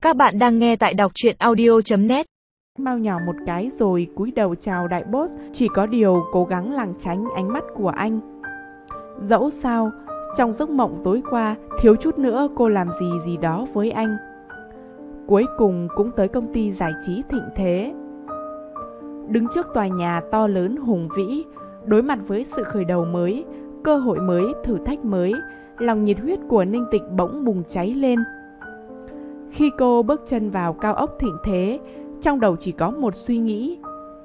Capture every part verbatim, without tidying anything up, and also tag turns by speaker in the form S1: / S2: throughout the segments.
S1: Các bạn đang nghe tại đọc truyện audio chấm net.
S2: Mau nhỏ một cái rồi cúi đầu chào đại boss, chỉ có điều cố gắng lảng tránh ánh mắt của anh. Dẫu sao, trong giấc mộng tối qua, thiếu chút nữa cô làm gì gì đó với anh. Cuối cùng cũng tới công ty giải trí Thịnh Thế. Đứng trước tòa nhà to lớn hùng vĩ, đối mặt với sự khởi đầu mới, cơ hội mới, thử thách mới, lòng nhiệt huyết của Ninh Tịch bỗng bùng cháy lên. Khi cô bước chân vào cao ốc Thịnh Thế, trong đầu chỉ có một suy nghĩ.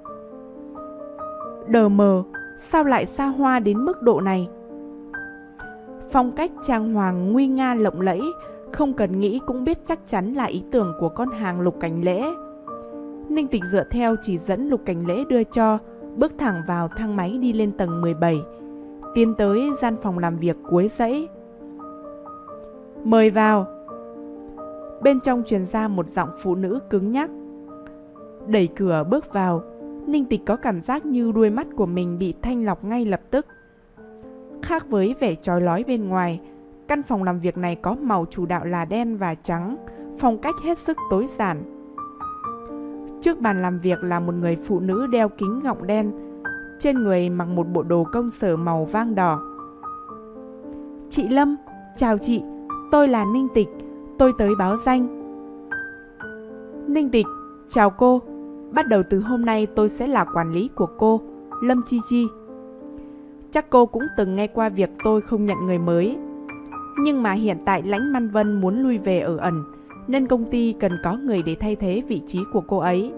S2: Đờ mờ, sao lại xa hoa đến mức độ này? Phong cách trang hoàng nguy nga lộng lẫy, không cần nghĩ cũng biết chắc chắn là ý tưởng của con hàng Lục Cảnh Lễ. Ninh Tịch dựa theo chỉ dẫn Lục Cảnh Lễ đưa cho, bước thẳng vào thang máy đi lên tầng mười bảy, tiến tới gian phòng làm việc cuối dãy. Mời vào. Bên trong truyền ra một giọng phụ nữ cứng nhắc. Đẩy cửa bước vào, Ninh Tịch có cảm giác như đuôi mắt của mình bị thanh lọc ngay lập tức. Khác với vẻ chói lói bên ngoài, căn phòng làm việc này có màu chủ đạo là đen và trắng, phong cách hết sức tối giản. Trước bàn làm việc là một người phụ nữ đeo kính gọng đen, trên người mặc một bộ đồ công sở màu vang đỏ. Chị Lâm, chào chị, tôi là Ninh Tịch, tôi tới báo danh. Ninh Tịch, chào cô, bắt đầu từ hôm nay tôi sẽ là quản lý của cô, Lâm Chi Chi. Chắc cô cũng từng nghe qua việc tôi không nhận người mới. Nhưng mà hiện tại Lãnh Man Vân muốn lui về ở ẩn, nên công ty cần có người để thay thế vị trí của cô ấy.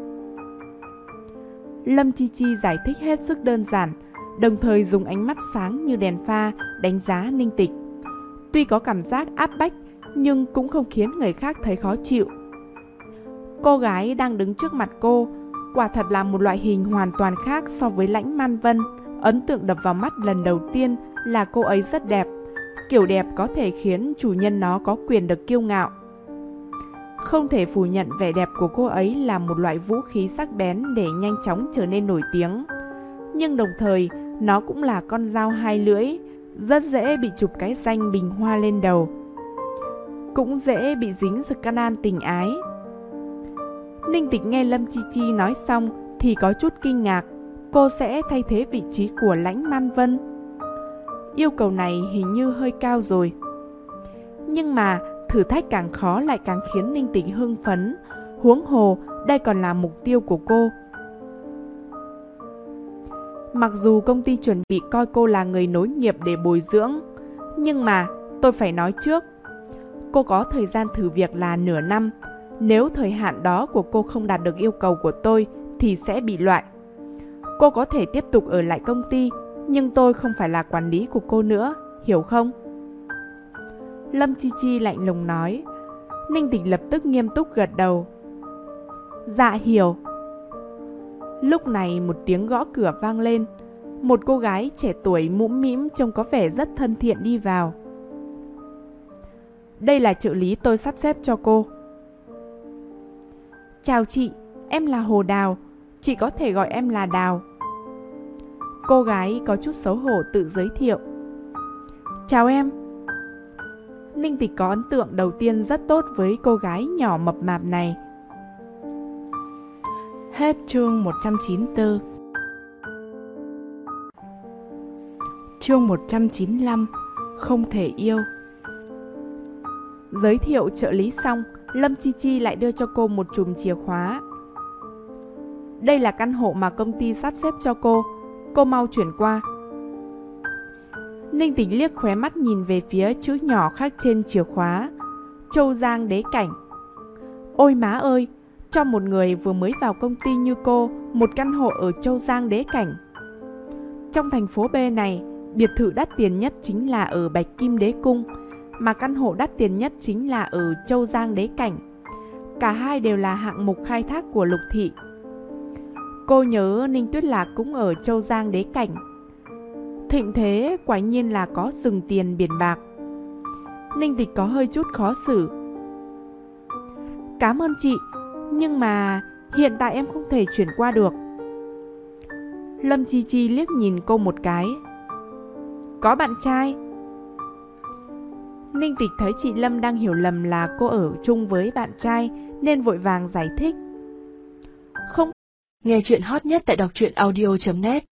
S2: Lâm Chi Chi giải thích hết sức đơn giản, đồng thời dùng ánh mắt sáng như đèn pha đánh giá Ninh Tịch. Tuy có cảm giác áp bách, nhưng cũng không khiến người khác thấy khó chịu. Cô gái đang đứng trước mặt cô, quả thật là một loại hình hoàn toàn khác so với Lãnh Man Vân. Ấn tượng đập vào mắt lần đầu tiên là cô ấy rất đẹp, kiểu đẹp có thể khiến chủ nhân nó có quyền được kiêu ngạo. Không thể phủ nhận vẻ đẹp của cô ấy là một loại vũ khí sắc bén để nhanh chóng trở nên nổi tiếng. Nhưng đồng thời, nó cũng là con dao hai lưỡi, rất dễ bị chụp cái danh bình hoa lên đầu. Cũng dễ bị dính scandal tình ái. Ninh Tịch nghe Lâm Chi Chi nói xong thì có chút kinh ngạc. Cô sẽ thay thế vị trí của Lãnh Man Vân. Yêu cầu này hình như hơi cao rồi. Nhưng mà thử thách càng khó lại càng khiến Ninh Tịch hưng phấn. Huống hồ đây còn là mục tiêu của cô. Mặc dù công ty chuẩn bị coi cô là người nối nghiệp để bồi dưỡng, nhưng mà tôi phải nói trước, cô có thời gian thử việc là nửa năm. Nếu thời hạn đó của cô không đạt được yêu cầu của tôi thì sẽ bị loại. Cô có thể tiếp tục ở lại công ty, nhưng tôi không phải là quản lý của cô nữa, hiểu không? Lâm Chi Chi lạnh lùng nói. Ninh Tịch lập tức nghiêm túc gật đầu. Dạ hiểu. Lúc này một tiếng gõ cửa vang lên. Một cô gái trẻ tuổi mũm mĩm trông có vẻ rất thân thiện đi vào. Đây là trợ lý tôi sắp xếp cho cô. Chào chị, em là Hồ Đào, chị có thể gọi em là Đào. Cô gái có chút xấu hổ tự giới thiệu. Chào em. Ninh Tịch có ấn tượng đầu tiên rất tốt với cô gái nhỏ mập mạp này. Hết chương một trăm chín mươi tư. Chương một trăm chín mươi lăm. Không thể yêu. Giới thiệu trợ lý xong, Lâm Chi Chi lại đưa cho cô một chùm chìa khóa. Đây là căn hộ mà công ty sắp xếp cho cô, cô mau chuyển qua. Ninh Tịch liếc khóe mắt nhìn về phía chữ nhỏ khắc trên chìa khóa, Châu Giang Đế Cảnh. Ôi má ơi, cho một người vừa mới vào công ty như cô một căn hộ ở Châu Giang Đế Cảnh. Trong thành phố B này, biệt thự đắt tiền nhất chính là ở Bạch Kim Đế Cung, mà căn hộ đắt tiền nhất chính là ở Châu Giang Đế Cảnh. Cả hai đều là hạng mục khai thác của Lục Thị. Cô nhớ Ninh Tuyết Lạc cũng ở Châu Giang Đế Cảnh. Thịnh Thế quả nhiên là có rừng tiền biển bạc. Ninh Tịch có hơi chút khó xử. Cảm ơn chị, nhưng mà hiện tại em không thể chuyển qua được. Lâm Chi Chi liếc nhìn cô một cái. Có bạn trai? Ninh Tịch thấy chị Lâm đang hiểu lầm là cô ở chung với bạn trai nên vội vàng giải thích.
S1: Không. Nghe chuyện hot nhất tại đọc truyện audio chấm net